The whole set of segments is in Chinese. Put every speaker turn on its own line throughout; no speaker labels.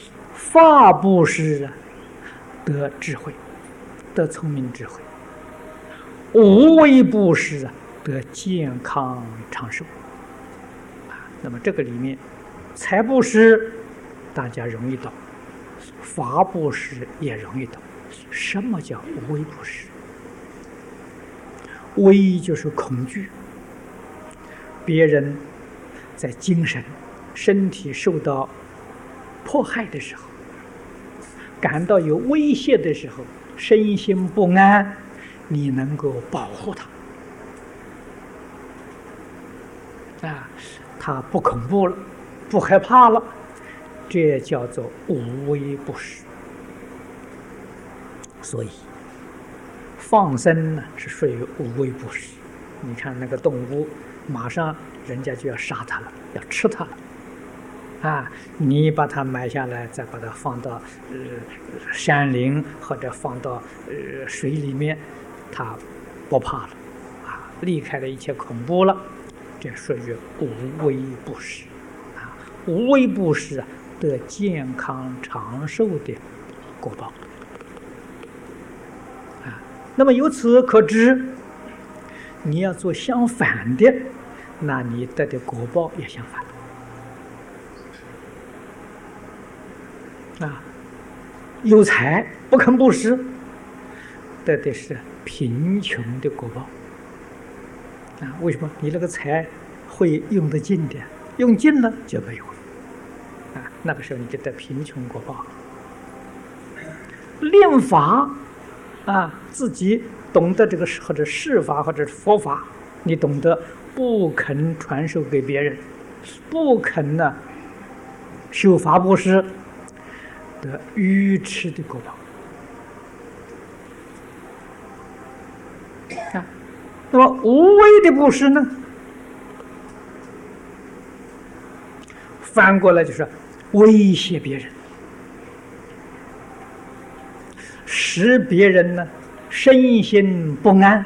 法布施啊，得智慧，得聪明智慧；无为布施啊，得健康长寿。那么这个里面，财布施大家容易懂，法布施也容易懂。什么叫无为布施？为就是恐惧，别人在精神、身体受到迫害的时候，感到有威胁的时候，身心不安，你能够保护他，他不恐怖了，不害怕了，这叫做无为不施。所以放生呢是属于无为不施。你看那个动物，马上人家就要杀它了，要吃它了，你把它买下来，再把它放到山林或者放到水里面，它不怕了，离开了一切恐怖了，这属于无为不施。无为不施得健康长寿的果报。那么由此可知，你要做相反的，那你得的果报也相反。有财不肯布施，得的是贫穷的果报。为什么？你那个财会用得尽的，用尽了就没有了，那个时候你就得贫穷果报。练法自己懂得这个或者释法或者佛法，你懂得不肯传授给别人，不肯修法布施，得愚痴的果报。那么无为的布施呢？翻过来就是威胁别人，使别人呢身心不安，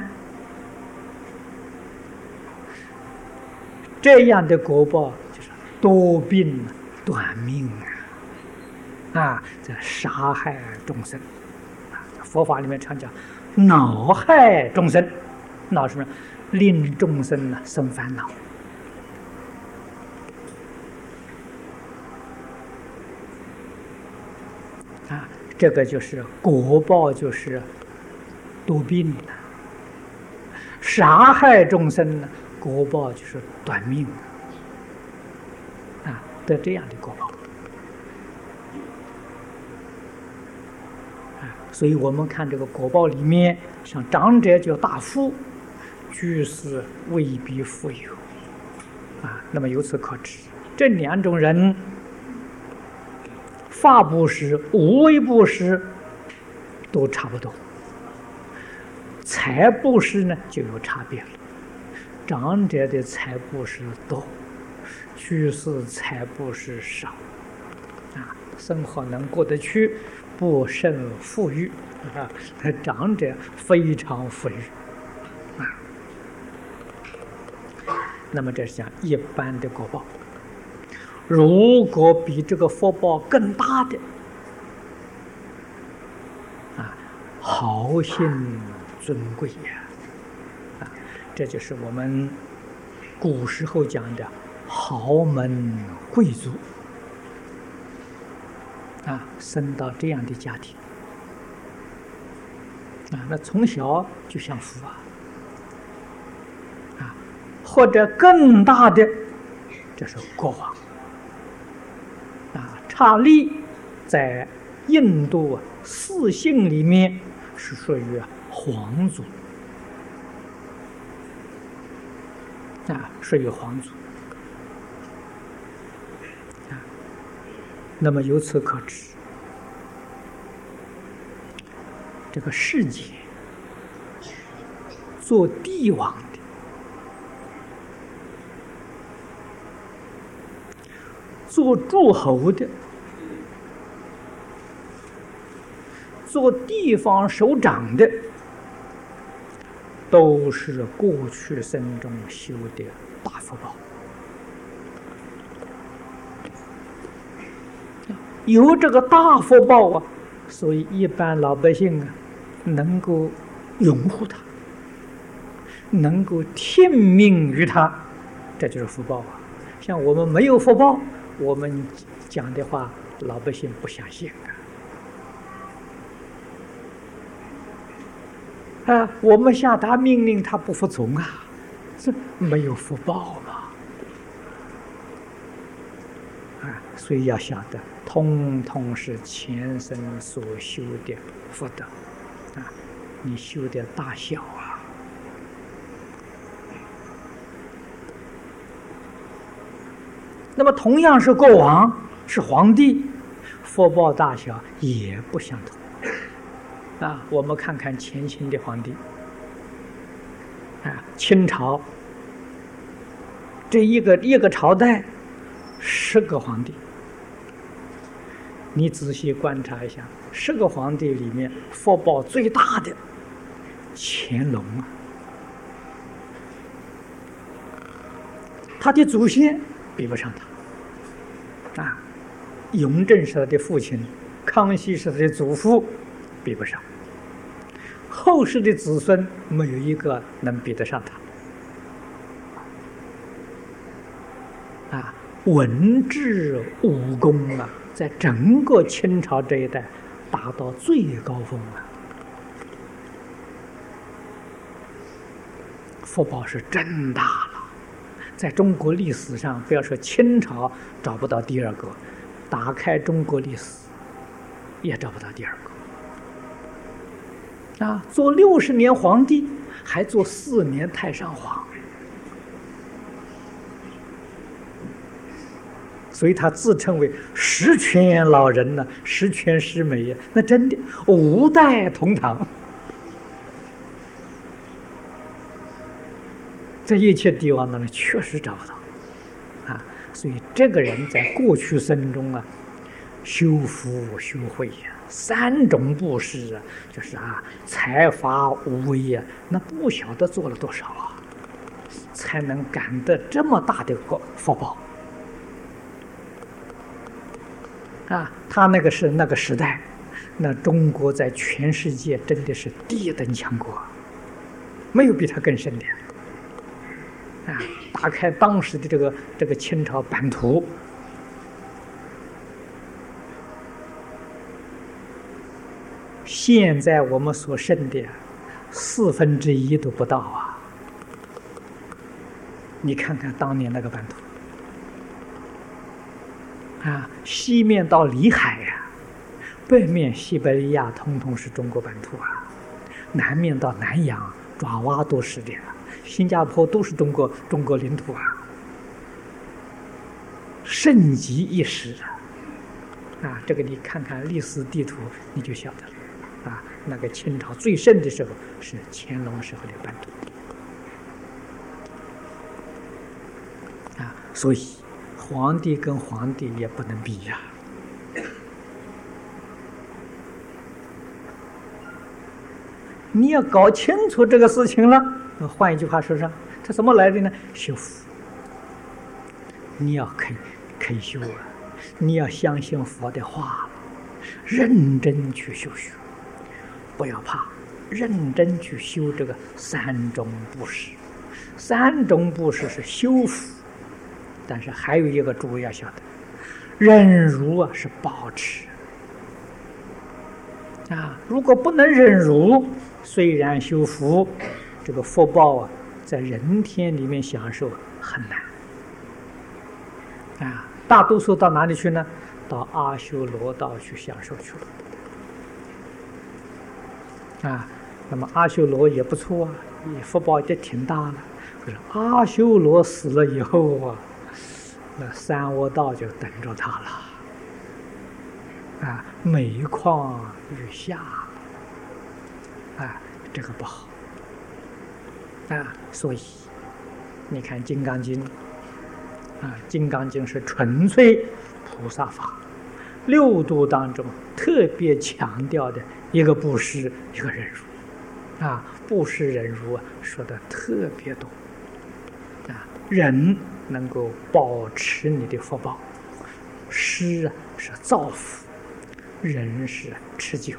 这样的果报就是多病短命这杀害众生。佛法里面常讲恼害众生，恼什么？令众生生烦恼。这个就是果报，就是多病了；杀害众生呢，果报就是短命得这样的果报。所以我们看这个果报里面，像长者叫大富，居士未必富有那么由此可知，这两种人，法布施、无为布施都差不多，财布施呢就有差别了。长者的财布施多，居士财布施少生活能过得去，不甚富裕长者非常富裕那么这是讲一般的果报。如果比这个福报更大的豪信尊贵这就是我们古时候讲的豪门贵族生到这样的家庭那从小就享福或者更大的，这是国王刹利在印度四姓里面是属于皇族属于皇族那么由此可知，这个世界做帝王的，做诸侯的，做地方首长的，都是过去生中修的大福报。 有这个大福报啊，所以一般老百姓啊，能够拥护他，能够听命于他，这就是福报啊。像我们没有福报，我们讲的话，老百姓不相信啊。我们下达命令，他不服从啊，这没有福报嘛。所以要晓得，通通是前生所修的福德啊，你修的大小啊。那么同样是国王，是皇帝，福报大小也不相同啊。我们看看前清的皇帝啊，清朝这一个朝代10个皇帝。你仔细观察一下，10个皇帝里面福报最大的乾隆啊，他的祖先比不上他啊。雍正是他的父亲，康熙是他的祖父，比不上。后世的子孙没有一个能比得上他啊。文治武功啊，在整个清朝这一代达到最高峰啊，福报是真大了。在中国历史上，不要说清朝找不到第二个，打开中国历史也找不到第二个啊。做60年皇帝，还做4年太上皇。所以他自称为十全老人呢，十全十美呀，那真的5代同堂。这一切帝王当中确实找不到啊。所以这个人在过去生中啊，修福修慧呀，3种布施啊，就是财法无为呀，那不晓得做了多少啊，才能感得这么大的福报。他那个是那个时代，那中国在全世界真的是第一等强国，没有比他更深的。打开当时的这个清朝版图，现在我们所剩的1/4都不到啊！你看看当年那个版图。西面到里海呀，北面西伯利亚通通是中国版图啊，南面到南洋、爪哇都是的，新加坡都是中国领土啊，盛极一时啊！这个你看看历史地图，你就晓得了那个清朝最盛的时候是乾隆时候的版图所以。皇帝跟皇帝也不能比呀。你要搞清楚这个事情了，换一句话说上，它怎么来的呢？修福。你要可以修你要相信佛的话，认真去修学，不要怕，认真去修这个3种布施。3种布施是修福。但是还有一个注意要晓得，忍辱是保持如果不能忍辱，虽然修福，这个福报在人天里面享受很难大多数到哪里去呢？到阿修罗道去享受去了那么阿修罗也不错福报也挺大了。可是阿修罗死了以后那三恶道就等着他了每况愈下这个不好所以你看《金刚经》《金刚经》是纯粹菩萨法，6度当中特别强调的一个布施，一个忍辱布施忍辱说的特别多忍能够保持你的福报，施是造福，人是持久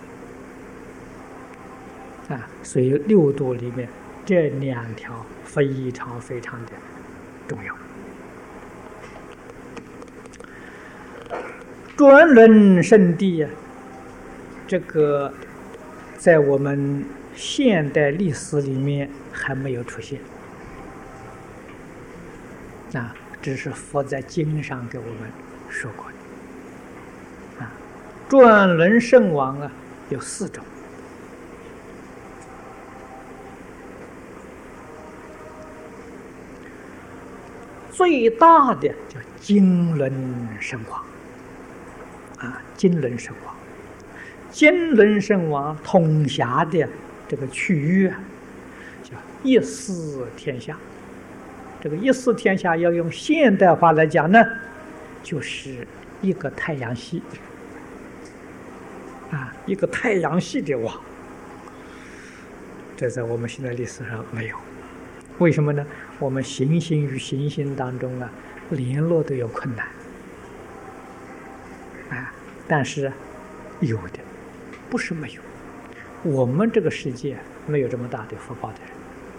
啊。所以六度里面这两条非常非常的重要。转轮圣地啊，这个在我们现代历史里面还没有出现啊，只是佛在经上给我们说过的啊。转轮圣王啊有4种，最大的叫金轮圣王啊，金轮圣王。金轮圣王统辖的这个区域啊，叫一司天下。这个一司天下要用现代话来讲呢，就是一个太阳系啊，一个太阳系的网。这在我们现在历史上没有，为什么呢？我们行星与行星当中啊，联络都有困难啊，但是有的。不是没有，我们这个世界没有这么大的福报的人。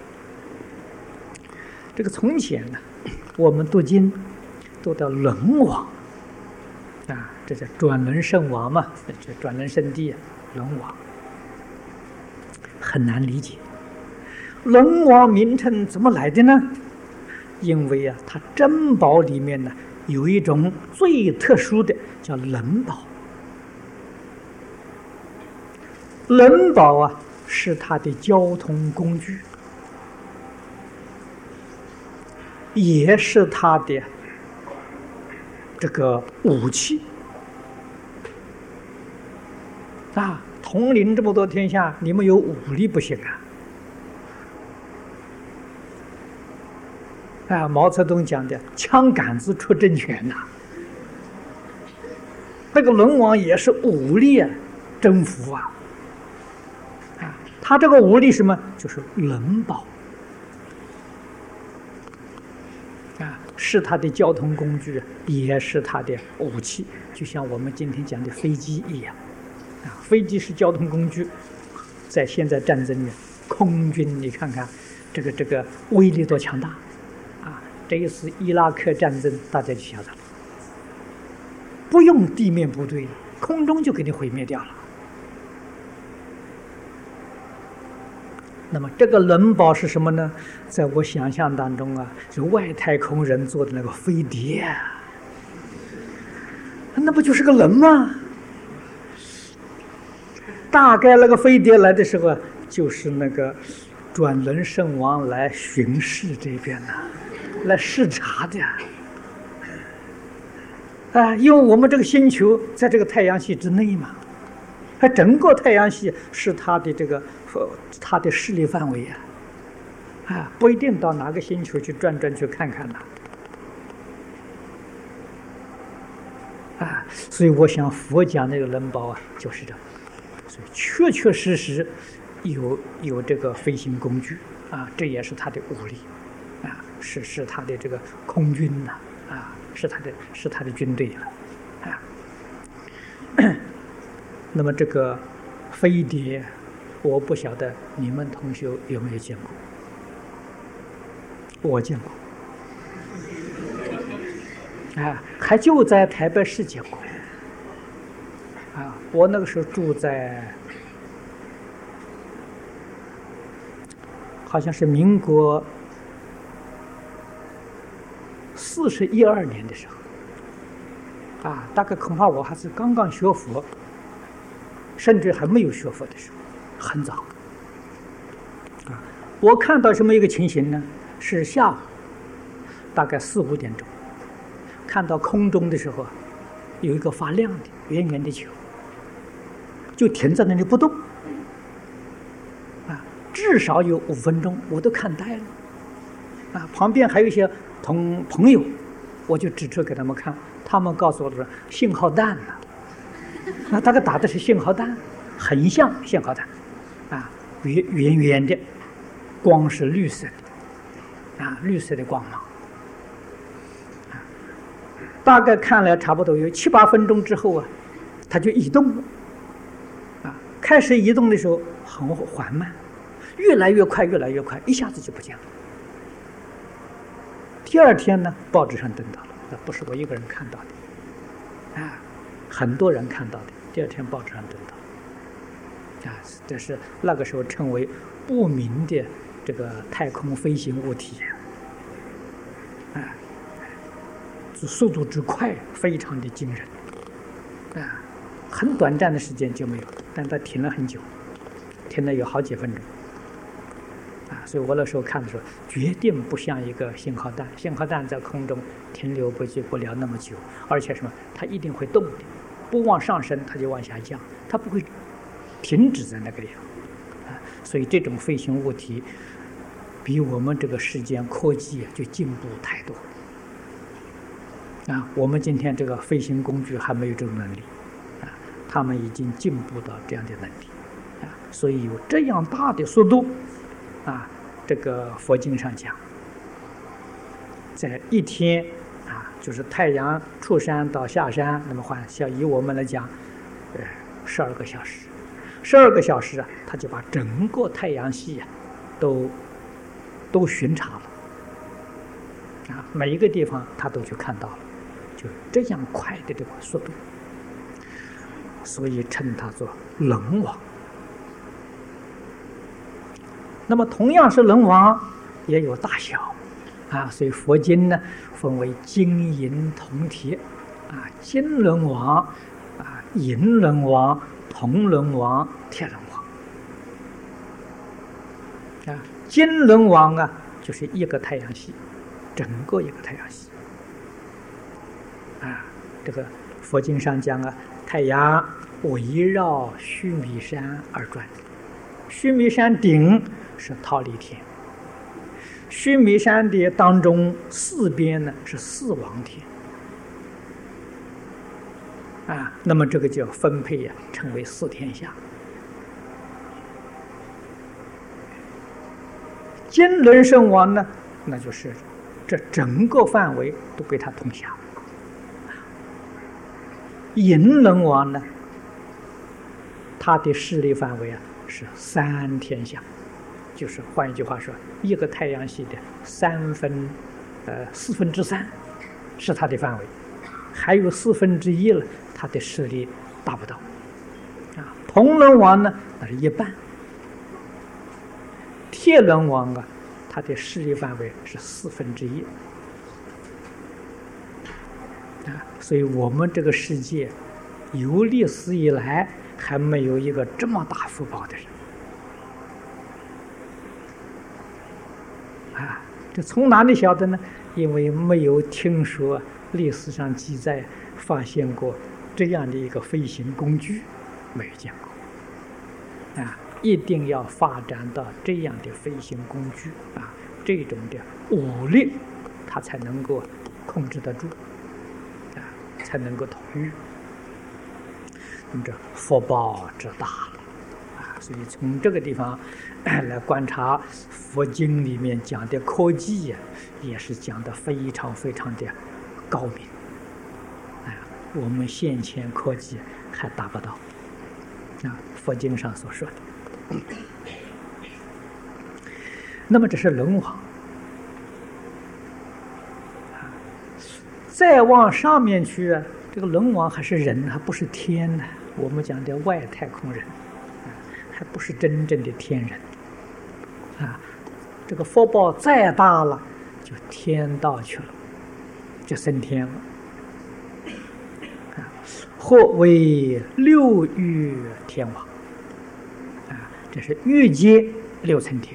这个从前呢，我们读经读到轮王啊，这叫转轮圣王嘛，这转轮圣地啊，轮王很难理解。轮王名称怎么来的呢？因为啊，它珍宝里面呢有一种最特殊的叫轮宝。轮宝啊，是它的交通工具，也是它的这个武器啊。统领这么多天下，你们有武力不行啊！毛泽东讲的“枪杆子出政权”呐，那个轮王也是武力啊，征服啊。他这个武力什么？就是轮宝啊，是他的交通工具，也是他的武器。就像我们今天讲的飞机一样啊，飞机是交通工具，在现在战争里，空军你看看这个威力多强大啊！这一次伊拉克战争，大家就晓得了，不用地面部队，空中就给你毁灭掉了。那么这个轮宝是什么呢？在我想象当中啊，是外太空人做的那个飞碟啊，那不就是个轮吗？大概那个飞碟来的时候啊，就是那个转轮圣王来巡视这边呢，来视察的啊，因为我们这个星球在这个太阳系之内嘛，它整个太阳系是它的这个它的势力范围啊，不一定到哪个星球去转转去看看啊，所以我想佛讲那个轮宝啊，就是这，所以确确实实有这个飞行工具啊，这也是它的武力啊，是它的这个空军呐啊，是它的军队了啊。那么这个飞碟，我不晓得你们同学有没有见过？我见过，啊，还就在台北市见过，啊，我那个时候住在，好像是民国41、2年的时候，啊，大概恐怕我还是刚刚学佛。甚至还没有学佛的时候，很早啊！我看到什么一个情形呢？是下午大概4、5点钟，看到空中的时候，有一个发亮的圆圆的球，就停在那里不动啊，至少有5分钟，我都看呆了啊！旁边还有一些朋友，我就指出给他们看，他们告诉我说信号弹呢。那大概打的是信号弹，很像信号弹，啊，圆圆的，光是绿色的，啊，绿色的光芒，啊， 大概看了差不多有7、8分钟之后啊，它就移动了。开始移动的时候很缓慢，越来越快，越来越快，一下子就不见了。第二天呢，报纸上登到了，那不是我一个人看到的，很多人看到的。第二天报纸上登到，这是那个时候称为不明的这个太空飞行物体，速度之快，非常的惊人，很短暂的时间就没有，但它停了很久，停了有好几分钟，所以我那时候看的时候，决定不像一个信号弹，信号弹在空中停留不了那么久，而且什么，它一定会动的，不往上升它就往下降，它不会停止在那个地方，所以这种飞行物体比我们这个世间科技就进步太多，我们今天这个飞行工具还没有这种能力，他们已经进步到这样的能力，所以有这样大的速度，这个佛经上讲，在一天就是太阳出山到下山，那么以我们来讲，12个小时，12个小时它就把整个太阳系都巡查了，每一个地方它都去看到了，就这样快的这个速度，所以称它做龙王。那么同样是龙王，也有大小，所以佛经呢分为金银铜铁，金轮王，银轮王，铜轮王，铁轮王。金轮王就是一个太阳系，整个一个太阳系。这个佛经上讲太阳围绕须弥山而转，须弥山顶是忉利天，须弥山的当中四边呢是四王天，那么这个就分配称为四天下。金轮圣王呢，那就是这整个范围都归他统辖。银轮王呢，他的势力范围是3天下，就是换一句话说，一个太阳系的4分之3是他的范围，还有1/4了，他的势力达不到。铜轮王呢，那是一半。铁轮王他的势力范围是1/4。所以我们这个世界有历史以来还没有一个这么大福报的人，这从哪里晓得呢？因为没有听说历史上记载发现过这样的一个飞行工具，没有见过，一定要发展到这样的飞行工具，这种的武力，它才能够控制得住，才能够统御。那么这福报之大了，所以从这个地方来观察佛经里面讲的科技也是讲的非常非常的高明，我们现前科技还达不到，佛经上所说的。那么这是龙王，再往上面去这个龙王还是人，还不是天呢。我们讲的外太空人，还不是真正的天人，这个福报再大了，就天道去了，就升天了。或为六欲天王，这是欲界6层天，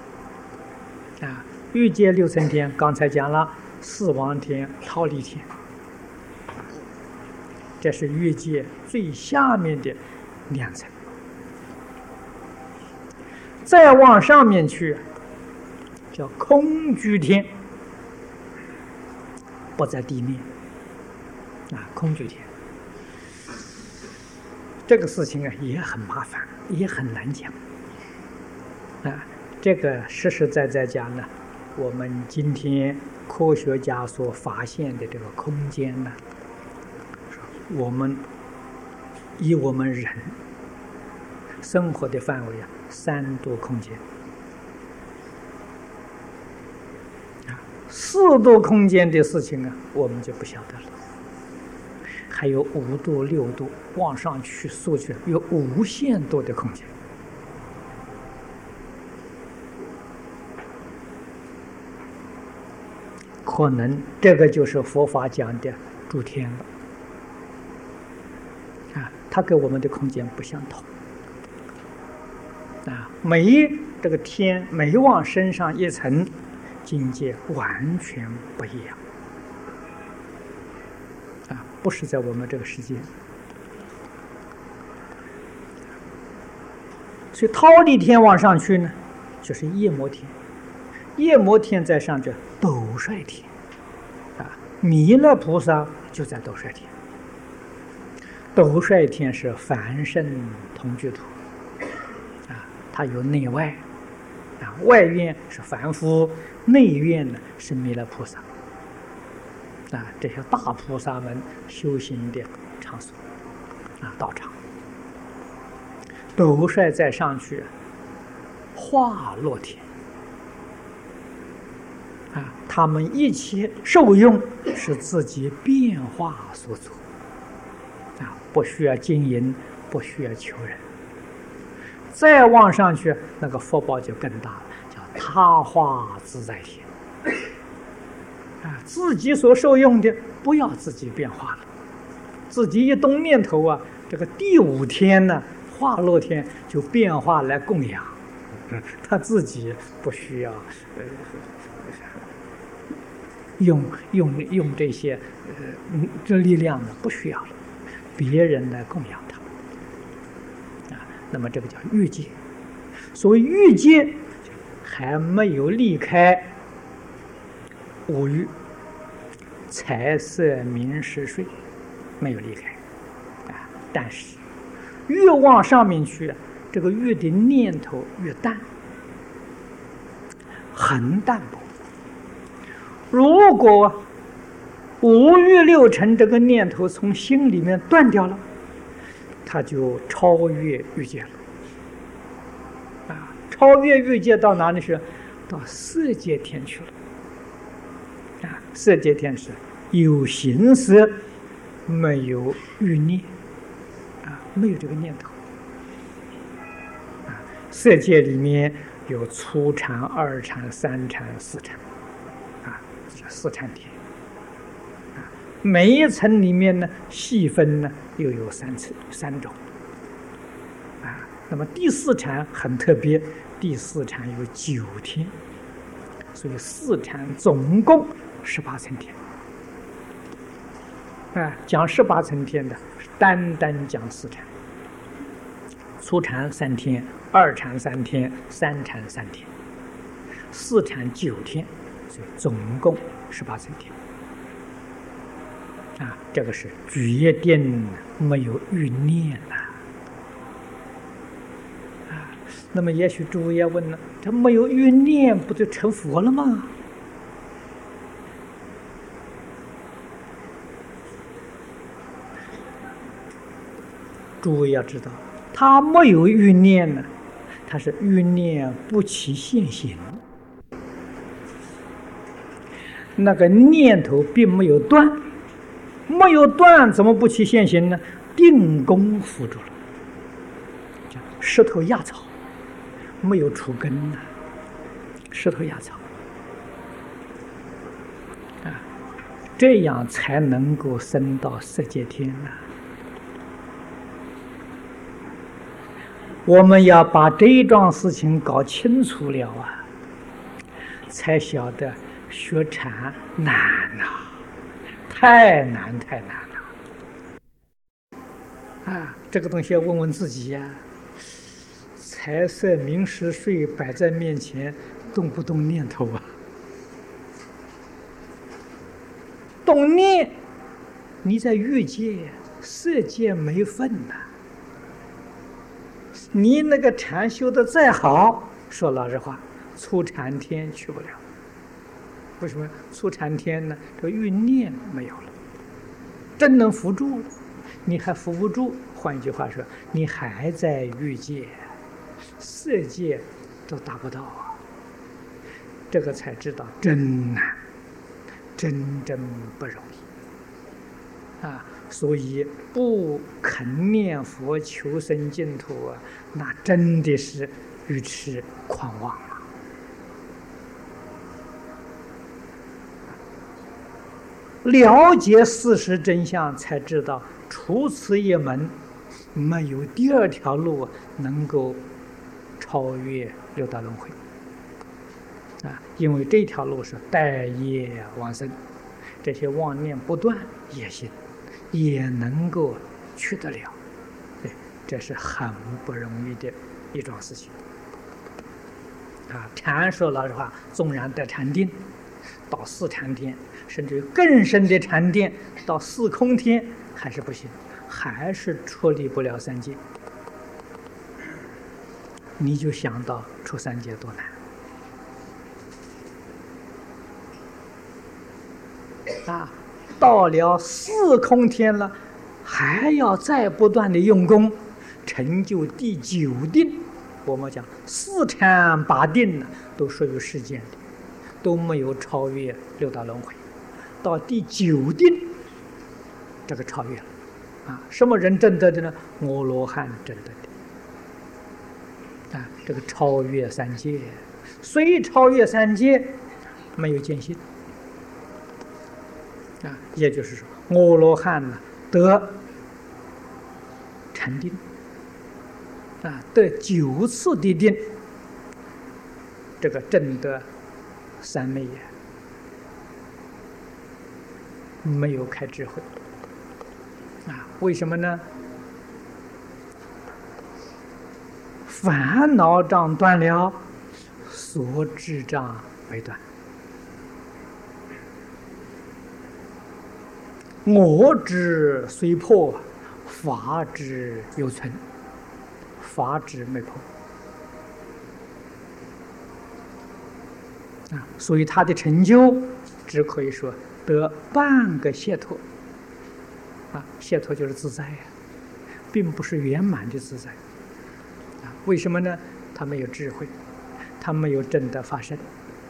欲界6层天，刚才讲了四王天、忉利天，这是欲界最下面的2层。再往上面去，叫空居天，不在地面，空居天。这个事情也很麻烦，也很难讲，这个实实在在讲呢， 我们今天科学家所发现的这个空间呢，以我们人生活的范围3度空间，4度空间的事情我们就不晓得了。还有5度、6度，往上去数去，有无限多的空间。可能这个就是佛法讲的诸天了它跟我们的空间不相同这个天每往身上一层，境界完全不一样不是在我们这个世界。所以忉利天往上去呢，就是夜摩天，夜摩天在上者斗率天弥勒菩萨就在斗率天。斗率天是凡圣同居土它有内外外院是凡夫，内院呢是弥勒菩萨这些大菩萨们修行的场所道场。斗率再上去化乐天他们一切受用是自己变化所做不需要经营，不需要求人。再往上去，那个福报就更大了，叫他化自在天自己所受用的不要自己变化了，自己一动念头这个第5天呢，化乐天就变化来供养他自己，不需要用这些这力量呢，不需要了，别人来供养他那么这个叫欲界。所谓欲界，还没有离开5欲，财色名食睡，没有离开但是越往上面去这个越的念头越淡，很淡薄。如果5欲6尘这个念头从心里面断掉了，它就超越欲界了超越欲界到哪里去？到色界天去了色界天是有形色，没有欲念没有这个念头色界里面有初禅、2禅、3禅、4禅这4禅天每一层里面呢细分呢又有3种那么第4禅很特别，第4禅有9天，所以4禅总共18层天讲18层天的单讲4禅，初禅3天，2禅3天，3禅3天，4禅9天，所以总共18层天这个是决定没有欲念那么也许诸位要问了，他没有欲念不就成佛了吗？诸位要知道，他没有欲念呢，他是欲念不起现行，那个念头并没有断，没有断怎么不起现行呢？定功扶住了，石头压草，没有除根石头压草这样才能够升到色界天我们要把这一桩事情搞清楚了才晓得学禅难太难了这个东西要问问自己财色名食睡摆在面前，动不动念头动念，你在欲界色界没份你那个禅修的再好，说老实话，初禅天去不了为什么出禅天呢？这个欲念没有了，真能扶住了，你还扶不住。换一句话说，你还在欲界，色界都达不到啊。这个才知道真难，真不容易啊！所以不肯念佛求生净土啊，那真的是愚痴狂妄啊！了解事实真相，才知道除此一门，没有第二条路能够超越六道轮回啊！因为这条路是带业往生，这些妄念不断也行，也能够去得了。对，这是很不容易的一桩事情啊！禅说老实话，纵然得禅定，到四禅天，甚至于更深的禅定，到四空天还是不行，还是脱离不了三界。你就想到出三界多难啊！到了四空天了，还要再不断的用功，成就第九定。我们讲四禅八定呢，都属于世间的，都没有超越六道轮回。到第九定，这个超越了啊！什么人证得的呢？阿罗汉证得的啊！这个超越三界，虽超越三界，没有见性啊！也就是说，阿罗汉呢得禅定啊，得9次的定，这个证得三昧也。没有开智慧啊？为什么呢？烦恼障断了，所知障没断。我执虽破，法执犹存，法执没破啊！所以他的成就只可以说得半个解脱啊！解脱就是自在呀，并不是圆满的自在啊！为什么呢？他没有智慧，他没有真的发生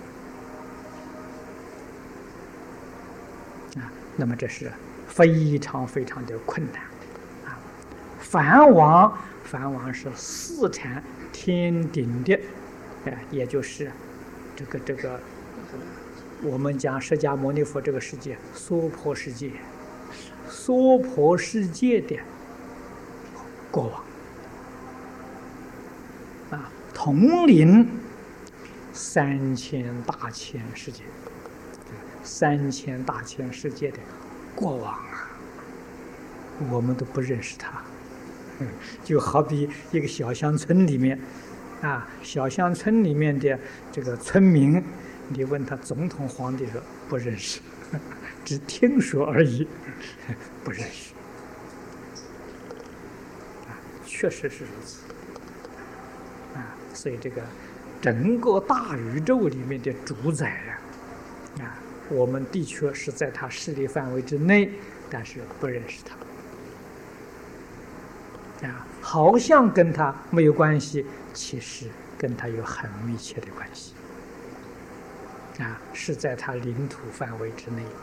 啊！那么这是非常的困难啊！梵王是四禅天顶的，也就是这个。我们讲释迦牟尼佛这个世界，娑婆世界，娑婆世界的国王啊，统领3000大千世界，3000大千世界的国王啊，我们都不认识他，就好比一个小乡村里面啊，小乡村里面的这个村民。你问他总统皇帝说不认识，只听说而已，不认识。确实是如此。所以这个整个大宇宙里面的主宰我们的确是在他势力范围之内，但是不认识他。好像跟他没有关系，其实跟他有很密切的关系。是在他领土范围之内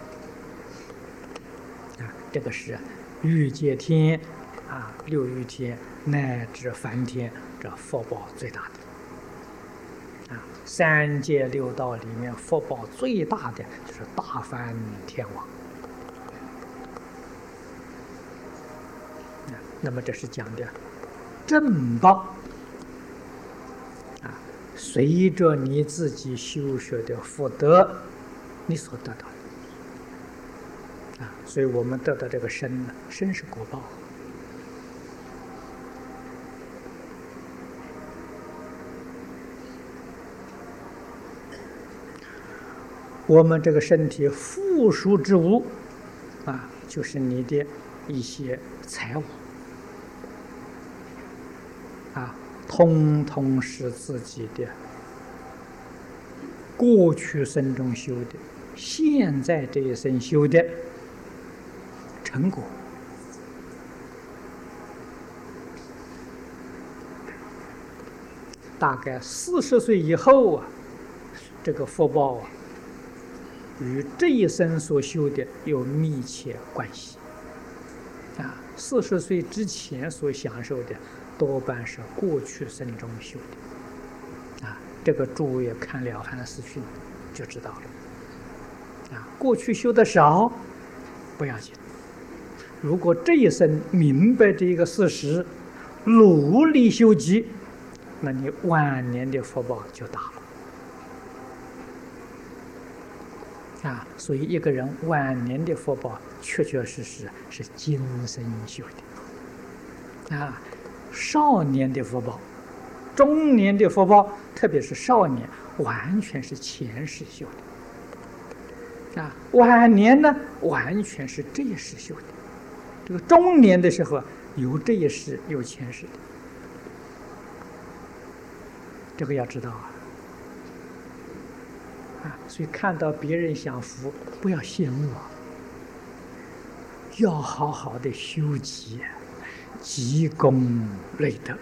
的这个是欲界天六欲天乃至梵天，这福报最大的三界六道里面福报最大的就是大梵天王那么这是讲的正报随着你自己修学的福德，你所得到的所以我们得到这个身呢，身是果报。我们这个身体附属之物就是你的一些财物通通是自己的过去生中修的，现在这一生修的成果。大概40岁以后啊，这个福报啊，与这一生所修的有密切关系。40岁之前所享受的，多半是过去生中修的。这个诸位看《了凡四训》就知道了。过去修的少，不要紧。如果这一生明白这个事实，努力修集，那你晚年的福报就大了。所以一个人晚年的福报，确确实实是今生修的。少年的福报、中年的福报，特别是少年，完全是前世修的。晚年呢，完全是这一世修的。这个中年的时候，有这一世，有前世的。这个要知道所以看到别人享福，不要羡慕要好好的修集，积功累德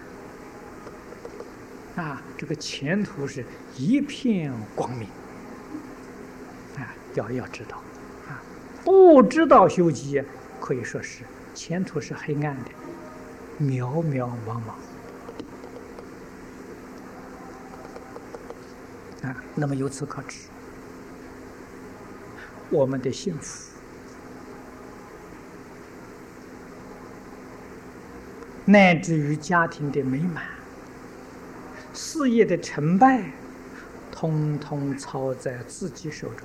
这个前途是一片光明要知道不知道修集，可以说是前途是黑暗的，渺渺茫茫那么由此可知，我们的幸福乃至于家庭的美满、事业的成败，通通操在自己手中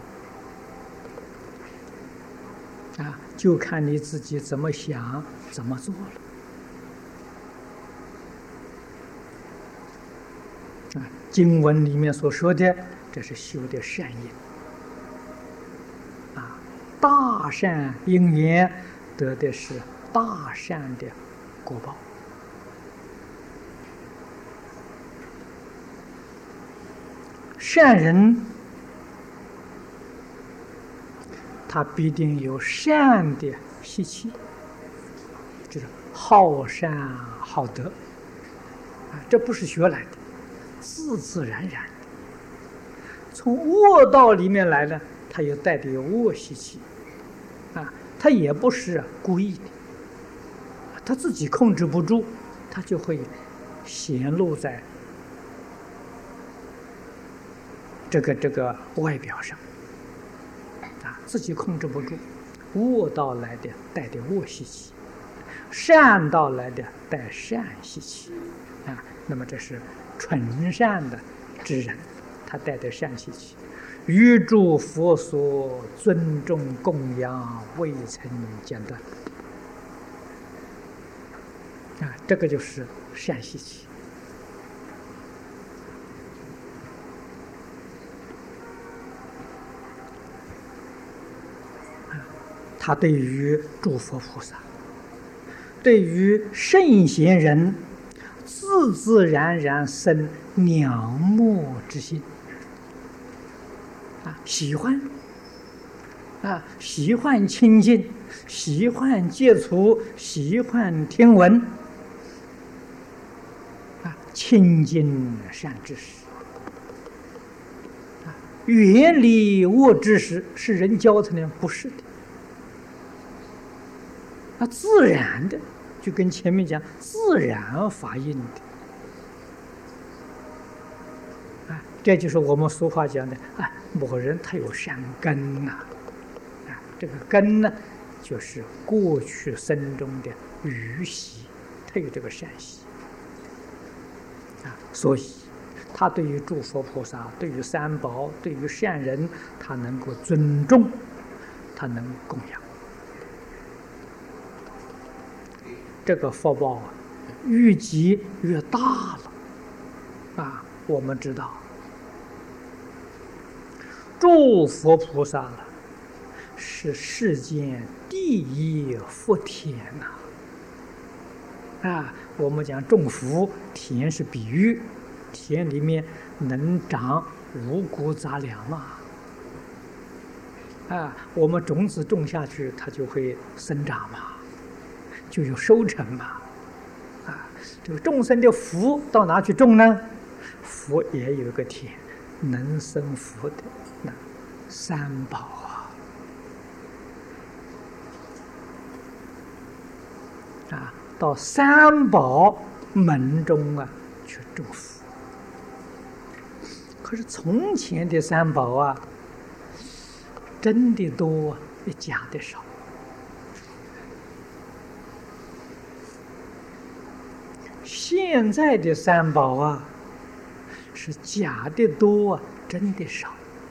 就看你自己怎么想，怎么做了。经文里面所说的，这是修的善因大善因缘得的是大善的果报。善人他必定有善的习气，就是好善好德这不是学来的，自自然然的。从恶道里面来呢，他又带着有恶习气他也不是故意的，他自己控制不住，他就会显露在这个外表上自己控制不住。恶道来的带着恶习气，善道来的带善习气那么这是纯善的之人，他带着善习气，于诸佛所尊重供养，未曾间断这个就是善习气。他对于诸佛菩萨，对于圣贤人，自自然然生仰慕之心喜欢喜欢亲近，喜欢接触，喜欢听闻亲近善知识远离恶知识，是人教他呢？不是的，自然的，就跟前面讲自然发应的这就是我们俗话讲的某人他有善根这个根呢，就是过去生中的余习，他有这个善习所以他对于诸佛菩萨，对于三宝，对于善人，他能够尊重，他能供养。这个福报越积越大了我们知道诸佛菩萨是世间第一福田我们讲种福田是比喻，田里面能长五谷杂粮嘛。我们种子种下去，它就会生长嘛，就有收成嘛。这个众生的福到哪去种呢？福也有个田，能生福的那三宝到三宝门中去种福。可是从前的三宝真的多，假的少。现在的三宝是假的多，真的少。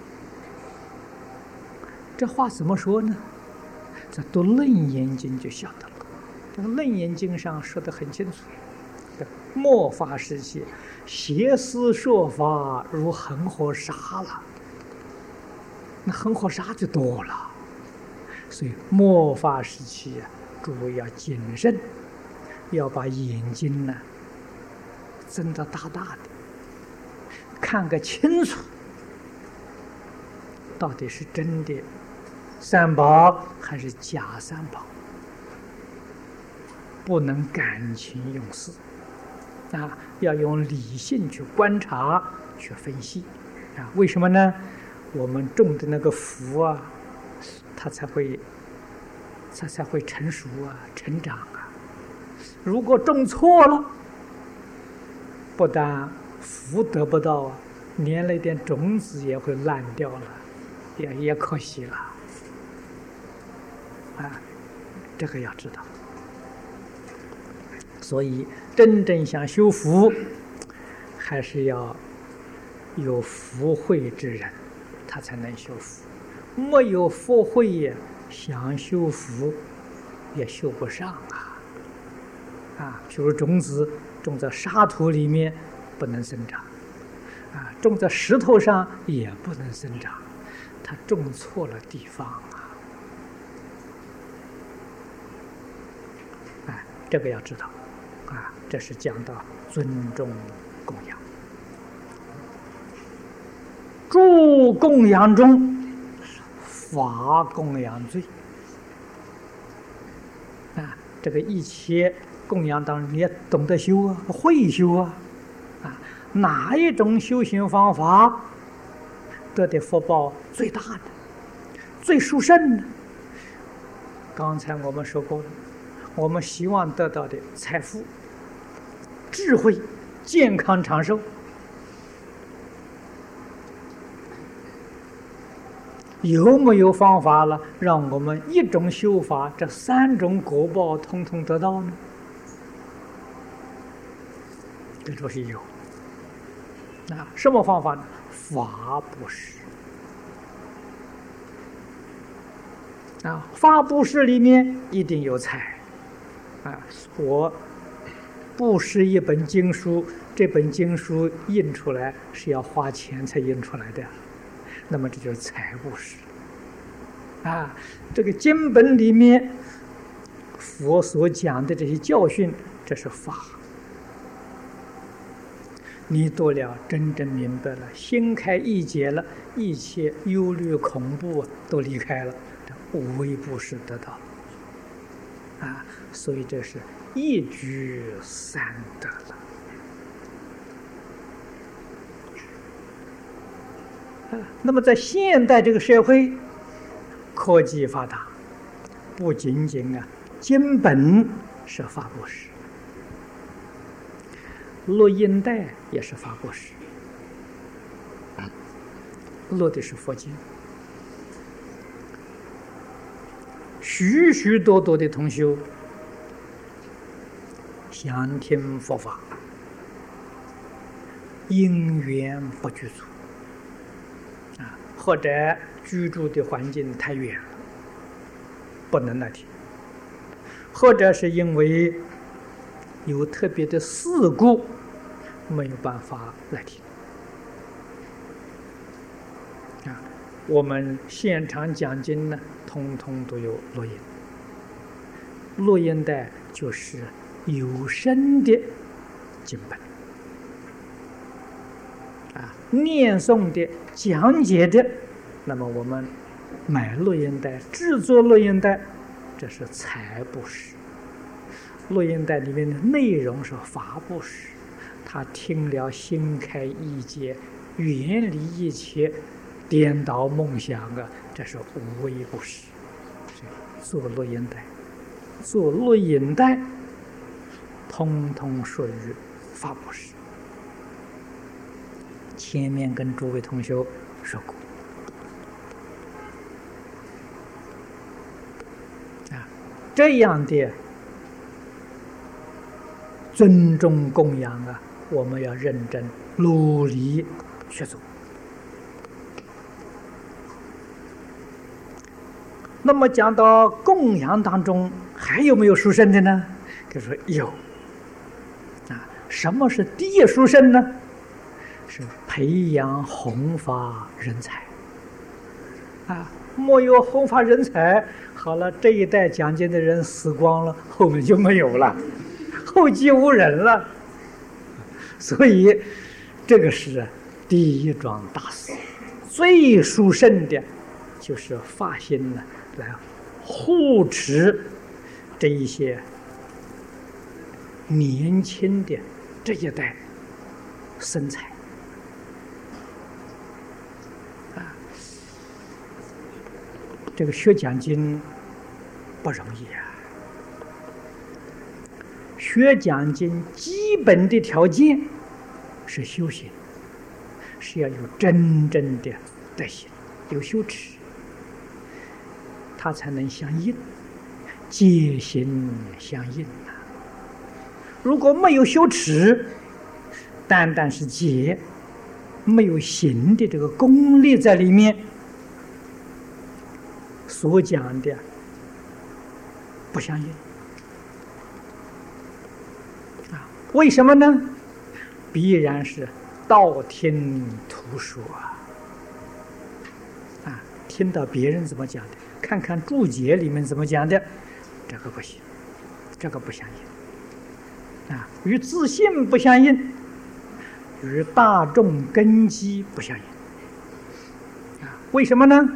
这话怎么说呢？这读《楞严经》就晓得了。这个《楞严经》上说得很清楚：末法时期，邪思说法如恒河沙了。那恒河沙就多了，所以末法时期诸位要谨慎，要把眼睛睁得大大的，看个清楚，到底是真的三宝还是假三宝，不能感情用事要用理性去观察、去分析为什么呢？我们种的那个福它才会成熟成长如果种错了，不但福得不到连那点种子也会烂掉了，也可惜了这个要知道。所以真正想修福，还是要有福慧之人，他才能修福。没有福慧想修福也修不上比如种子种在沙土里面不能生长种在石头上也不能生长，它种错了地方这个要知道这是讲到尊重供养。诸供养中，法供养最这个一切供养当中，你也懂得修会修哪一种修行方法得的福报最大的、最殊胜的？刚才我们说过了，我们希望得到的财富、智慧、健康长寿，有没有方法了，让我们一种修法，这三种果报统统得到呢？这说是有。什么方法呢？法布施法布施里面一定有财我布施一本经书，这本经书印出来是要花钱才印出来的，那么这就是财布施这个经本里面佛所讲的这些教训，这是法。你读了，真正明白了，心开意解了，一切忧虑恐怖都离开了，无微不施得到所以这是一举三得了那么在现代这个社会，科技发达，不仅仅经本是法布施，录音带也是法布施，录的是佛经，许许多多的同修想听佛法，因缘不具足或者居住的环境太远了，不能来听，或者是因为有特别的事故，没有办法来听我们现场讲经呢，通通都有录音，录音带就是有声的经本念诵的、讲解的，那么我们买录音带、制作录音带，这是财布施。录音带里面的内容是法布施，他听了心开意解，远离一切颠倒梦想啊，这是无为布施。做录音带，做录音带，通通属于法布施。前面跟诸位同学说过，这样的尊重供养啊，我们要认真努力去做。那么讲到供养当中，还有没有殊胜的呢？就说有。什么是第一殊胜呢？是培养弘法人才。没有弘法人才，好了，这一代讲经的人死光了，后面就没有了，后继无人了。所以，这个是第一桩大事。最殊胜的，就是发心呢，来护持这一些年轻的这一代生财。这个学讲经不容易啊！学讲经基本的条件是修行，是要有真正的德行，有修持，它才能相应，戒行相应啊！如果没有修持，单单是戒，没有行的这个功力在里面，所讲的不相应为什么呢？必然是道听途说听到别人怎么讲的，看看注解里面怎么讲的，这个不行，这个不相应与自信不相应，与大众根基不相应为什么呢？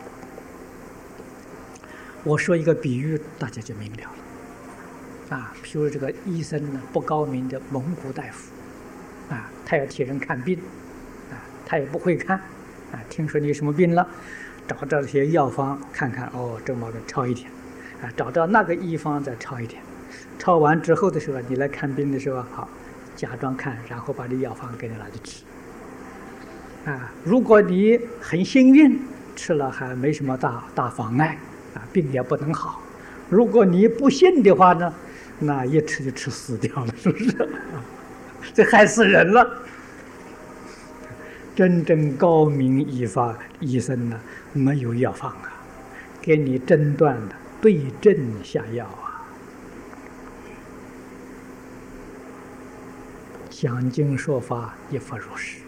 我说一个比喻，大家就明了了譬如这个医生呢，不高明的蒙古大夫他要替人看病他也不会看听说你什么病了，找到这些药方看看，这个毛病抄一天找到那个医方再抄一天，抄完之后的时候，你来看病的时候，好，假装看，然后把这药方给你拿去吃如果你很幸运吃了还没什么大妨碍病也不能好。如果你不信的话呢，那一吃就吃死掉了，是不是？这害死人了。真正高明医生呢，没有药方给你诊断的对症下药讲经说法亦复如是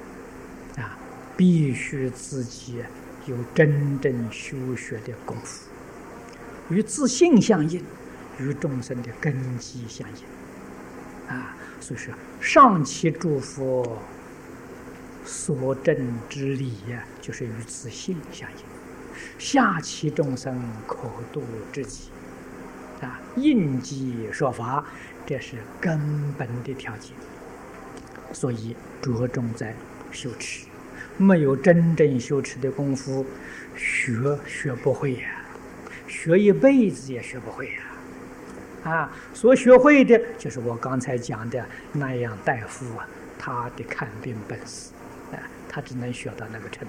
必须自己有真正修学的功夫，与自信相应，与众生的根基相应所以说上期诸佛所证之理就是与自信相应，下期众生可度之己应机说法，这是根本的条件。所以着重在修持，没有真正修持的功夫，学不会学一辈子也学不会所学会的就是我刚才讲的那样大夫他的看病本事他只能学到那个程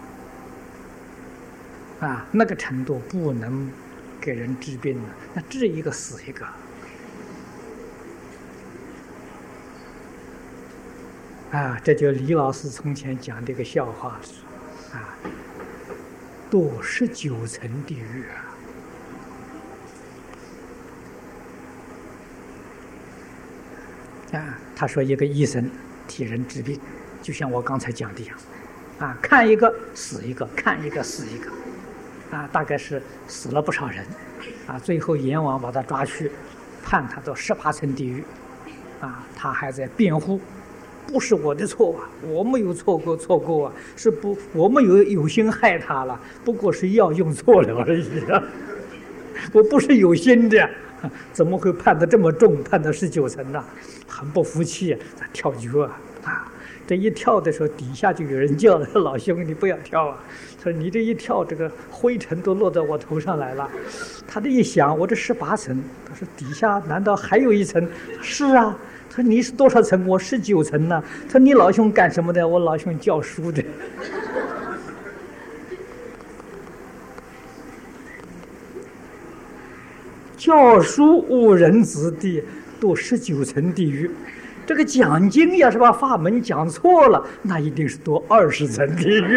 度那个程度不能给人治病那治一个死一个这就李老师从前讲的一个笑话堕19层地狱他说一个医生替人治病，就像我刚才讲的一样看一个死一个，看一个死一个大概是死了不少人最后阎王把他抓去判他到18层地狱他还在辩护不是我的错啊，我没有错过啊，是不，我没有心害他了，不过是药用错了而已啊，我不是有心的，怎么会判得这么重，判到19层呢？很不服气啊，他跳脚啊，这一跳的时候，底下就有人叫了：“老兄，你不要跳啊！”说你这一跳，这个灰尘都落到我头上来了。他这一想，我这18层，他说底下难道还有一层？是啊。他说你是多少层？我19层呢。他说你老兄干什么的？我老兄教书的。教书误人子弟，堕19层地狱。这个讲经要是把法门讲错了，那一定是堕20层地狱。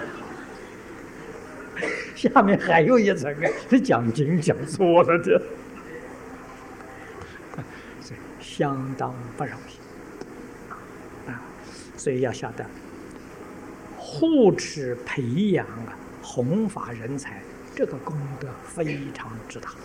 下面还有一层啊，这讲经讲错了的，所以相当不容易啊！所以要晓得护持培养弘法人才，这个功德非常之大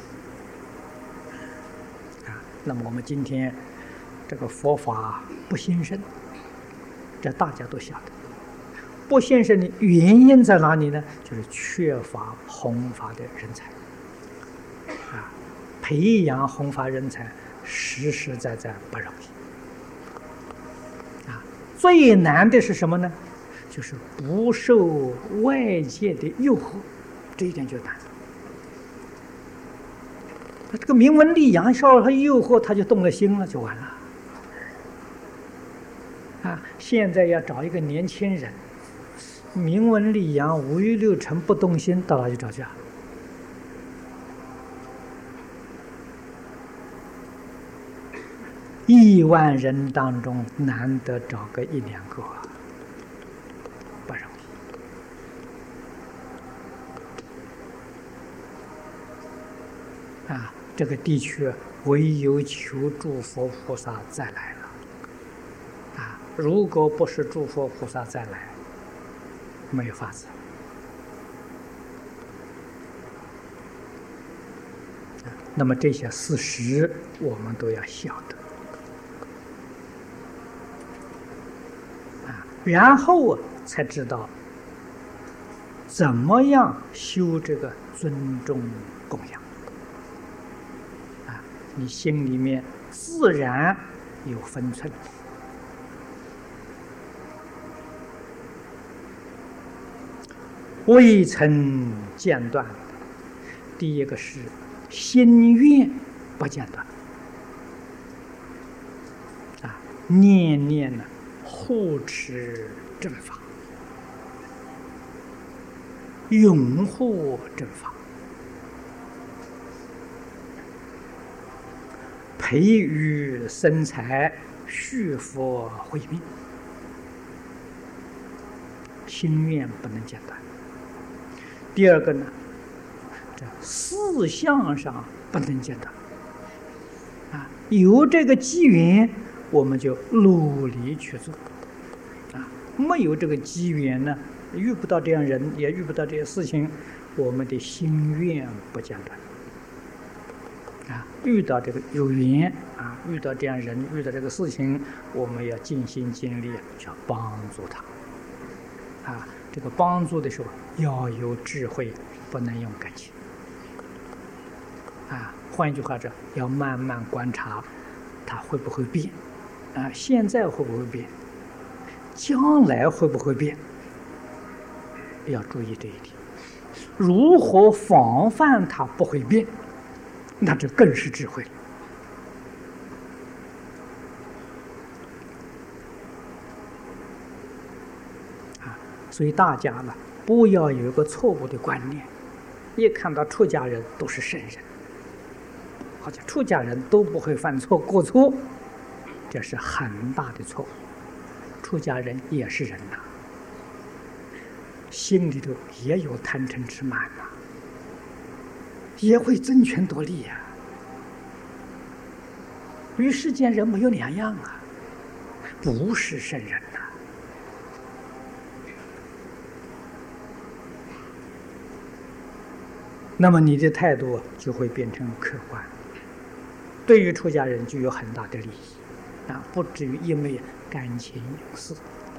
啊。那么我们今天这个佛法不兴盛，这大家都晓得。不兴盛的原因在哪里呢？就是缺乏弘法的人才啊！培养弘法人才实实在在不容易啊！最难的是什么呢？就是不受外界的诱惑，这一点就难。他这个名闻利养受他诱惑，他就动了心了，就完了啊！现在要找一个年轻人。名闻利养5欲6尘不动心，到哪去找去啊？1万人当中难得找个1、2个，不容易啊！这个地区唯有求诸佛菩萨再来了啊！如果不是诸佛菩萨再来，没有法子。那么这些事实我们都要晓得啊，然后才知道怎么样修这个尊重供养啊，你心里面自然有分寸。未曾间断，第一个是心愿不间断啊，念念呢护持正法，拥护正法，培育生财，续佛慧命，心愿不能间断。第二个呢，这事项上不能间断啊，有这个机缘，我们就努力去做啊；没有这个机缘呢，遇不到这样人，也遇不到这些事情，我们的心愿不间断啊。遇到这个有缘啊，遇到这样人，遇到这个事情，我们要尽心尽力去帮助他啊。这个帮助的时候要有智慧，不能用感情啊。换一句话说，要慢慢观察它会不会变啊，现在会不会变，将来会不会变，要注意这一点。如何防范它不会变，那就更是智慧了啊。所以大家呢，不要有一个错误的观念，一看到出家人都是圣人，好像出家人都不会犯错过错，这是很大的错误。出家人也是人呐，心里头也有贪嗔痴慢呐，也会争权夺利呀，与世间人没有两样啊，不是圣人呐。那么你的态度就会变成客观，对于出家人就有很大的利益不至于因为感情有事。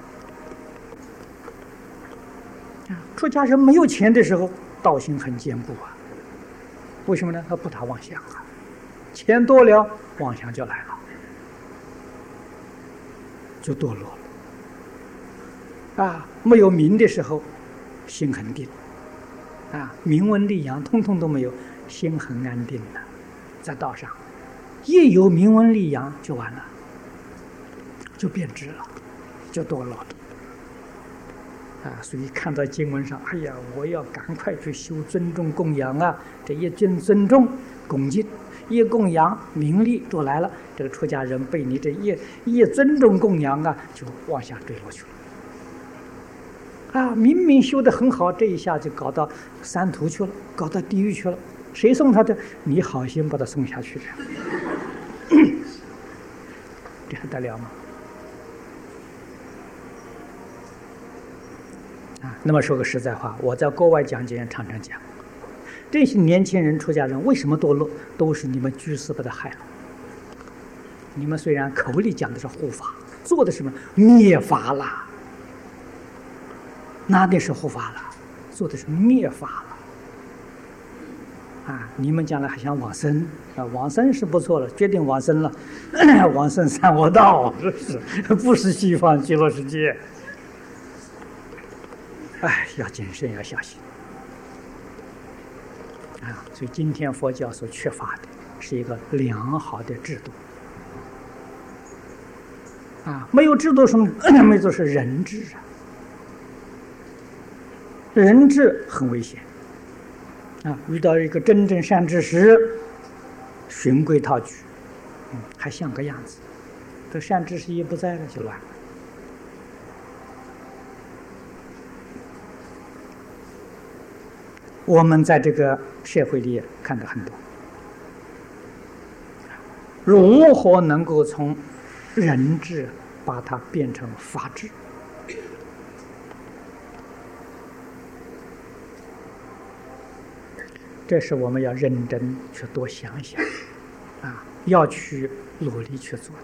出家人没有钱的时候，道心很坚固啊。为什么呢？他不打妄想啊，钱多了，妄想就来了，就堕落了。没有名的时候，心很定，名闻利养通通都没有，心很安定的，在道上。一有名闻利养就完了，就变质了，就堕落了。所以看到经文上，哎呀，我要赶快去修尊重供养啊！这一尊重恭敬，一供养名利都来了。这个出家人被你这一尊重供养啊，就往下坠落去了。明明修得很好，这一下就搞到三途去了，搞到地狱去了。谁送他的？你好心把他送下去的。这还得了吗？那么说个实在话，我在国外讲经常常讲，这些年轻人出家人为什么堕落，都是你们居士把他害了。你们虽然口里讲的是护法，做的什么灭法了，哪里是护法了，做的是灭法了。你们将来还想往生往生是不错了，决定往生了，往生三恶道，不是西方极乐世界。要谨慎，要小心所以今天佛教所缺乏的是一个良好的制度没有制度什么？没有是人治人治很危险遇到一个真正善知识，循规蹈矩，还像个样子，这善知识一不在了就乱了。我们在这个社会里看到很多，如何能够从人治把它变成法治？这是我们要认真去多想想要去努力去做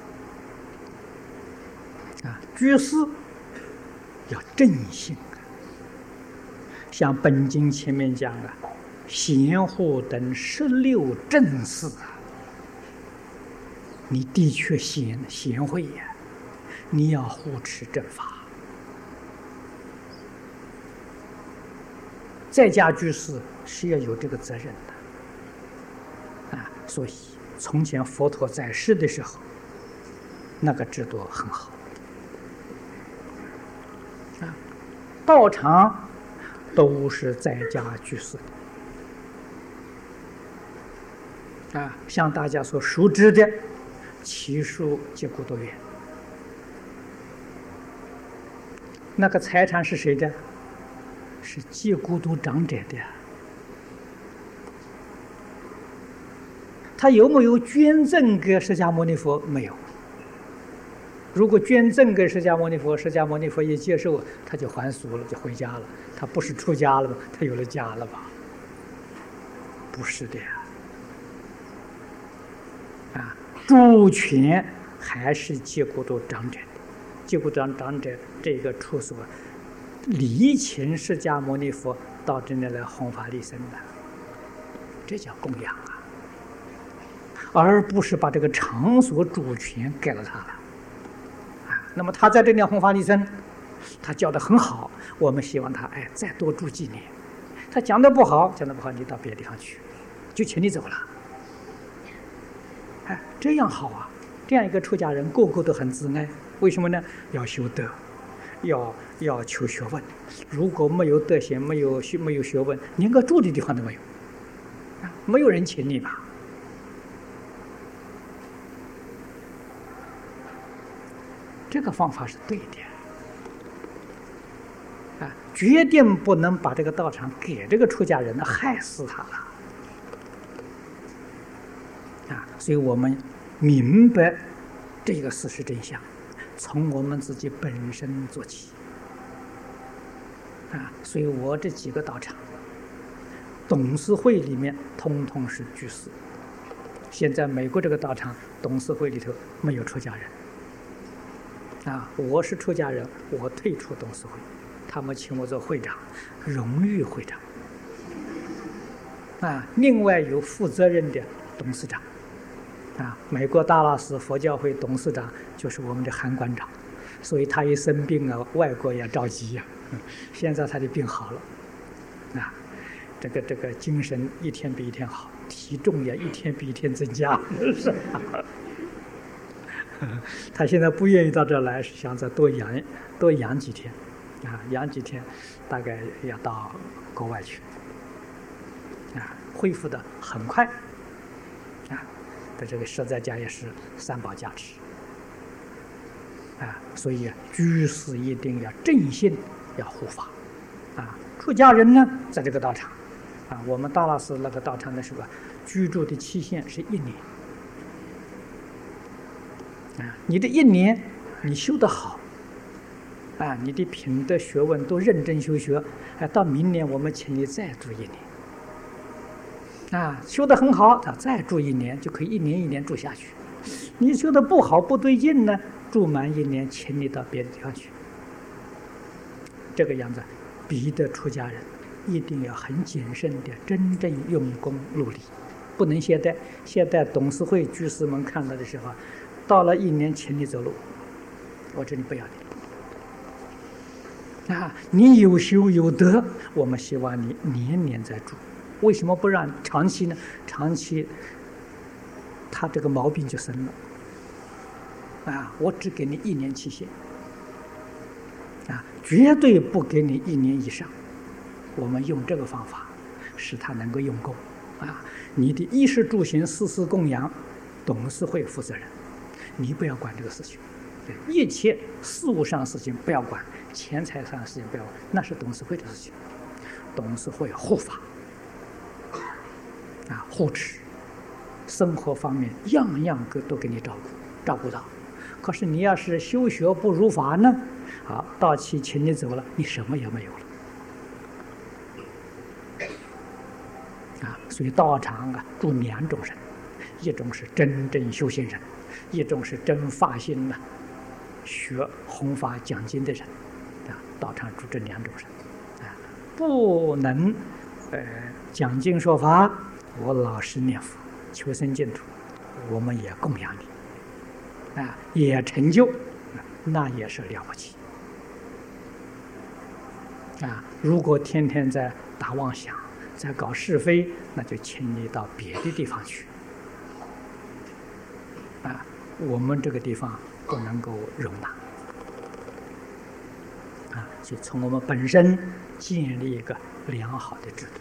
的居士要正信像本经前面讲贤护等16正事你的确贤惠呀，你要护持正法。在家居士是要有这个责任的所以从前佛陀在世的时候，那个制度很好道场都是在家居士像大家所熟知的祇树结孤独园，那个财产是谁的？是结孤独长者的。他有没有捐赠给释迦牟尼佛？没有。如果捐赠给释迦牟尼佛，释迦牟尼佛一接受，他就还俗了，就回家了。他不是出家了吗？他有了家了吧？不是的主权还是结孤独长者的。结孤独长者这个处所礼请释迦牟尼佛到这里来弘法利生的，这叫供养而不是把这个场所主权给了他了那么他在这里弘法利生，他教得很好，我们希望他再多住几年。他讲得不好，你到别的地方去，就请你走了。这样好啊！这样一个出家人，个个都很自爱。为什么呢？要修德，要求学问。如果没有德行，没有学问，连个住的地方都没有，没有人请你吧？这个方法是对的决定不能把这个道场给这个出家人，害死他了所以我们明白这个事实真相，从我们自己本身做起所以我这几个道场董事会里面通通是居士， 现在美国这个道场董事会里头没有出家人，我是出家人，我退出董事会，他们请我做会长，荣誉会长。另外有负责任的董事长，美国大拉寺佛教会董事长就是我们的韩馆长，所以他一生病外国也着急呀。现在他的病好了，这个精神一天比一天好，体重也一天比一天增加。他现在不愿意到这儿来，是想再多养几天，养几天，大概要到国外去。恢复的很快，的这个实在讲也是三宝加持，所以居士一定要正信，要护法，出家人呢，在这个道场，我们大拉寺那个道场的时候，居住的期限是1年，你这1年你修得好，你的品德学问都认真修学，到明年我们请你再住1年。修得很好，他再住1年，就可以1年1年住下去。你修得不好不对劲呢，住满1年，请你到别的地方去。这个样子，逼得出家人一定要很谨慎的，真正用功努力，不能懈怠。懈怠，董事会居士们看到的时候，到了1年请你走路，我这里不要你。你有修有德，我们希望你年年在住。为什么不让长期呢？长期，他这个毛病就生了。我只给你1年期限，绝对不给你1年以上。我们用这个方法，使他能够用功。你的衣食住行、四事供养，董事会负责任，你不要管这个事情。一切事务上的事情不要管，钱财上的事情不要管，那是董事会的事情。董事会护法。护持，生活方面样样都给你照顾到。可是你要是修学不如法呢，到期请你走了，你什么也没有了。所以道场住2种人，一种是真正修行人，一种是真发心学弘法讲经的人。道场住这2种人，不能讲经说法。我老实念佛，求生净土，我们也供养你，也成就，那也是了不起。如果天天在打妄想，在搞是非，那就请你到别的地方去。我们这个地方不能够容纳。所以从我们本身建立一个良好的制度。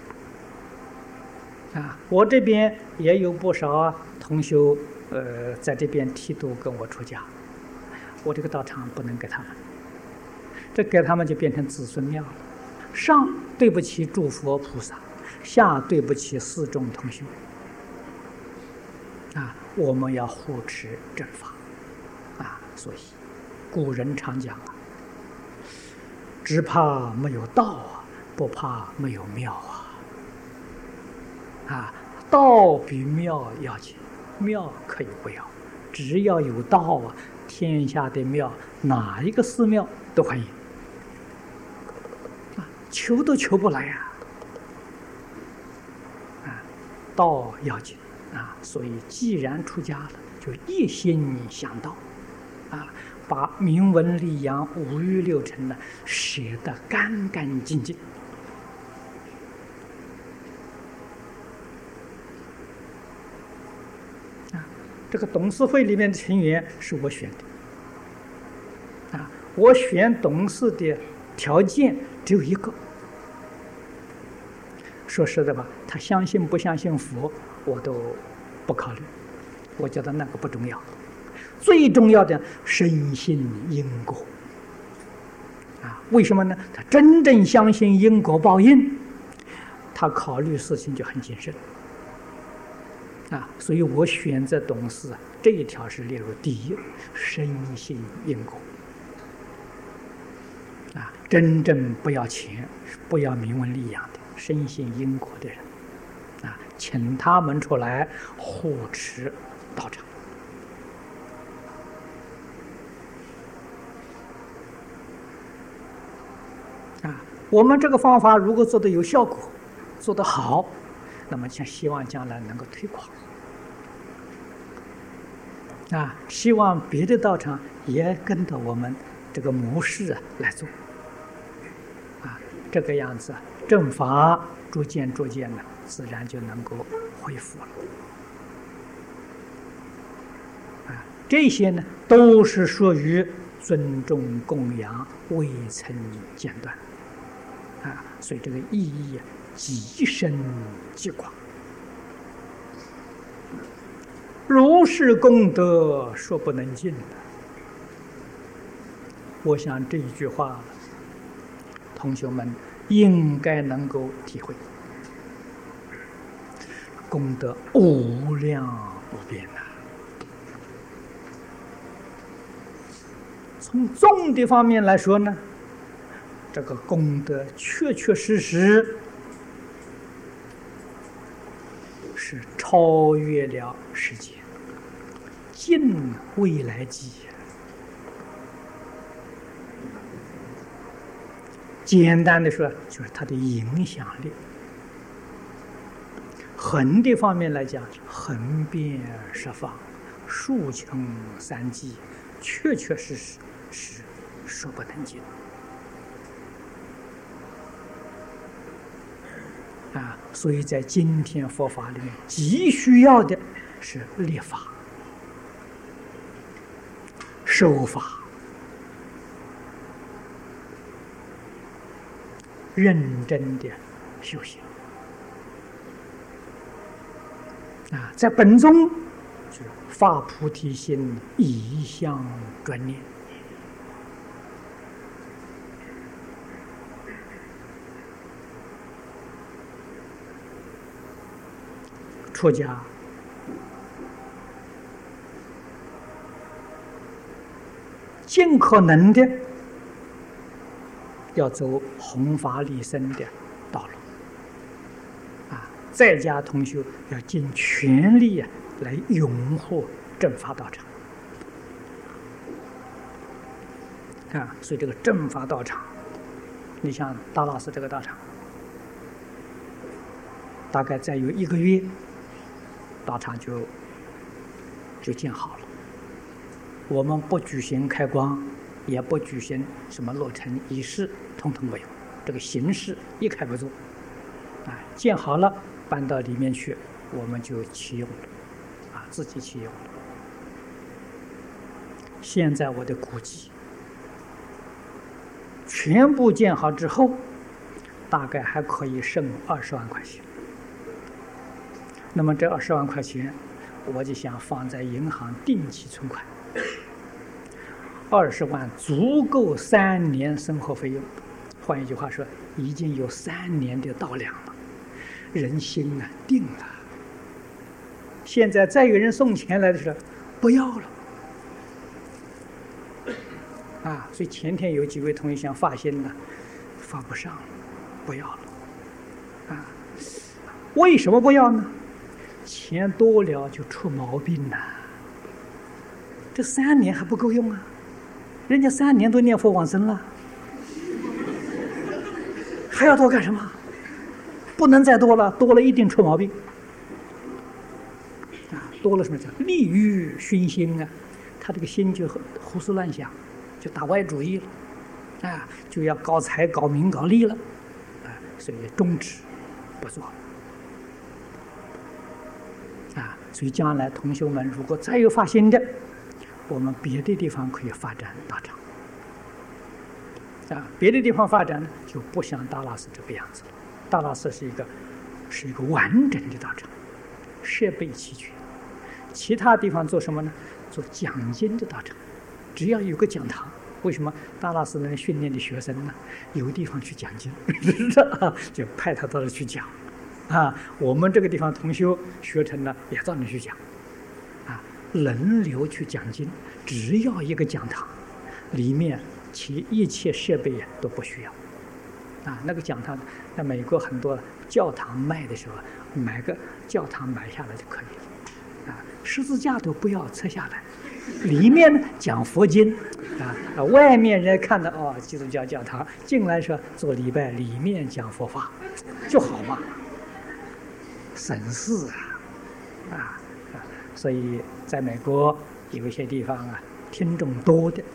我这边也有不少同修，在这边剃度跟我出家，我这个道场不能给他们，这给他们就变成子孙庙了。上对不起诸佛菩萨，下对不起4众同修。我们要护持正法，所以古人常讲只怕没有道不怕没有庙道比庙要紧，庙可以不要，只要有道天下的庙哪一个寺庙都欢迎，求都求不来道要紧所以既然出家了，就一心向道把明文利养、五欲六尘舍得干干净净。这个董事会里面的成员是我选的，我选董事的条件只有一个。说实在吧，他相信不相信佛，我都不考虑，我觉得那个不重要。最重要的深信因果为什么呢？他真正相信因果报应，他考虑事情就很谨慎所以我选择董事这一条是列入第一，深信因果真正不要钱，不要名闻利养的，深信因果的人请他们出来护持道场。我们这个方法如果做得有效果，做得好，那么希望将来能够推广。希望别的道场也跟着我们这个模式来做。这个样子，正法逐渐呢，自然就能够恢复了。这些呢，都是属于尊重供养，未曾间断。所以这个意义极深极广。如是功德，说不能尽。我想这一句话，同学们应该能够体会，功德无量无边呐。从重的方面来说呢，这个功德确实是超越了世界，尽未来际。简单的说，就是它的影响力。横的方面来讲，横遍十方，竖穷三际，确实是说不能尽。所以在今天佛法里面，极需要的是立法、守法、认真的修行。在本宗就发菩提心，一向专念。出家尽可能的要走弘法利生的道路。在家同修要尽全力来拥护正法道场。所以这个正法道场，你像大老师这个道场，大概再有1个月，道场就建好了。我们不举行开光，也不举行什么落成仪式，统统没有。这个形式一概不做。建好了，搬到里面去，我们就启用了，自己启用了。现在我的估计，全部建好之后，大概还可以剩20万块钱。那么这20万块钱，我就想放在银行定期存款，20万足够3年生活费用。换一句话说，已经有3年的稻粮了，人心定了。现在再有人送钱来的时候，不要了。所以前天有几位同学想发心呢，发不上了，不要了。为什么不要呢？钱多了就出毛病了。这3年还不够用啊，人家3年都念佛往生了，还要多干什么？不能再多了，多了一定出毛病。多了什么叫利欲熏心啊？他这个心就胡思乱想，就打歪主意了，就要搞财、搞名、搞利了，所以终止不做。所以将来同学们如果再有发心的，我们别的地方可以发展道场。别的地方发展呢，就不像大老师这个样子了。大老师是一个完整的道场，设备齐全。其他地方做什么呢？做讲经的道场，只要有个讲堂。为什么大老师能训练的学生呢？有地方去讲经，就派他到这去讲。我们这个地方同修学成了，也到那去讲。轮流去讲经，只要一个讲堂，里面其一切设备都不需要。那个讲堂在美国很多教堂卖的时候买个教堂买下来就可以了，十字架都不要拆下来，里面呢讲佛经，外面人看到哦基督教教堂，进来说做礼拜，里面讲佛法，就好嘛，省事所以在美国有一些地方听众多的，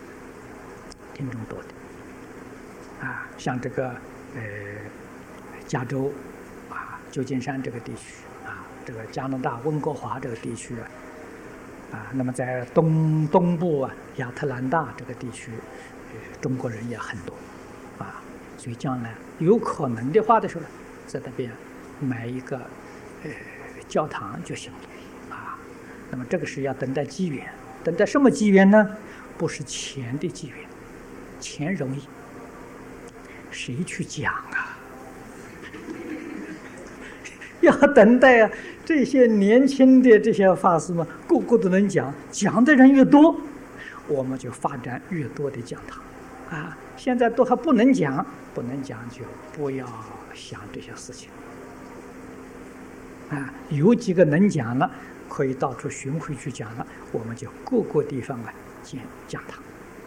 像这个加州旧金山这个地区这个加拿大温哥华这个地区那么在东部亚特兰大这个地区，中国人也很多所以将来有可能的话的时候，在那边买一个教堂就行了那么这个是要等待机缘，等待什么机缘呢？不是钱的机缘，钱容易，谁去讲要等待这些年轻的这些法师们个个都能讲，讲的人越多，我们就发展越多的讲堂现在都还不能讲就不要想这些事情有几个能讲了，可以到处巡回去讲了，我们就各个地方建讲堂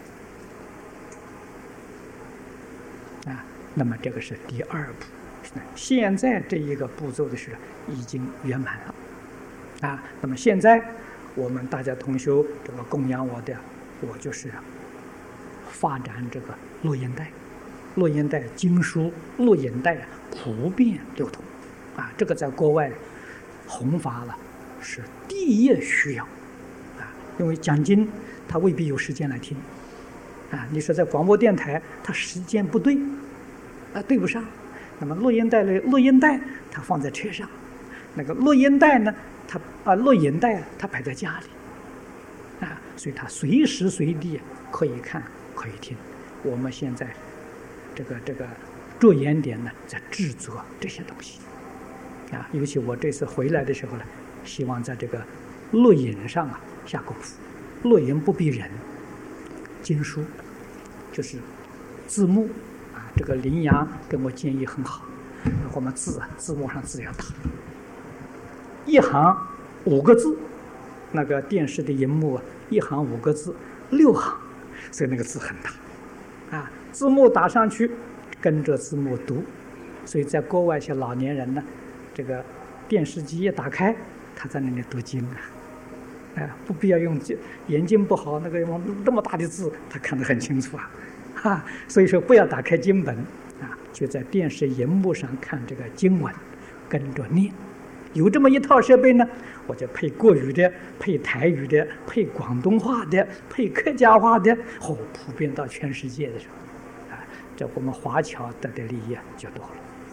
那么这个是第二步。现在这一个步骤的是已经圆满了那么现在我们大家同修这个供养我的，我就是发展这个录音带经书录音带普遍流通这个在国外弘法了是第一需要因为讲经他未必有时间来听你说在广播电台他时间不对对不上，那么录音带它放在车上，那个录音带呢录影带它摆在家里所以它随时随地可以看可以听。我们现在这个着眼点呢在制作这些东西尤其我这次回来的时候呢，希望在这个录影上下功夫。录影不逼人，经书就是字幕这个林阳跟我建议很好，我们字幕上字要大，一行5个字，那个电视的荧幕一行5个字6行，所以那个字很大字幕打上去跟着字幕读。所以在国外一些老年人呢，这个电视机一打开他在那里读经不必要用眼睛不好那个用那么大的字他看得很清楚所以说不要打开经本就在电视荧幕上看这个经文，跟着念。有这么一套设备呢，我就配国语的，配台语的，配广东话的，配客家话的普遍到全世界的时候这我们华侨得的利益就多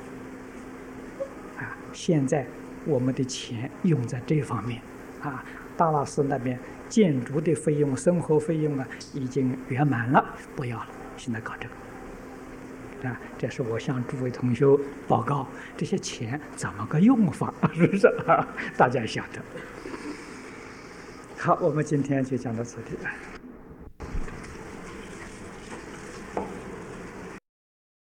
了现在我们的钱用在这方面大老师那边建筑的费用生活费用已经圆满了，不要了，现在搞这个这是我向诸位同学报告这些钱怎么个用法是不是大家晓得。好，我们今天就讲到这里。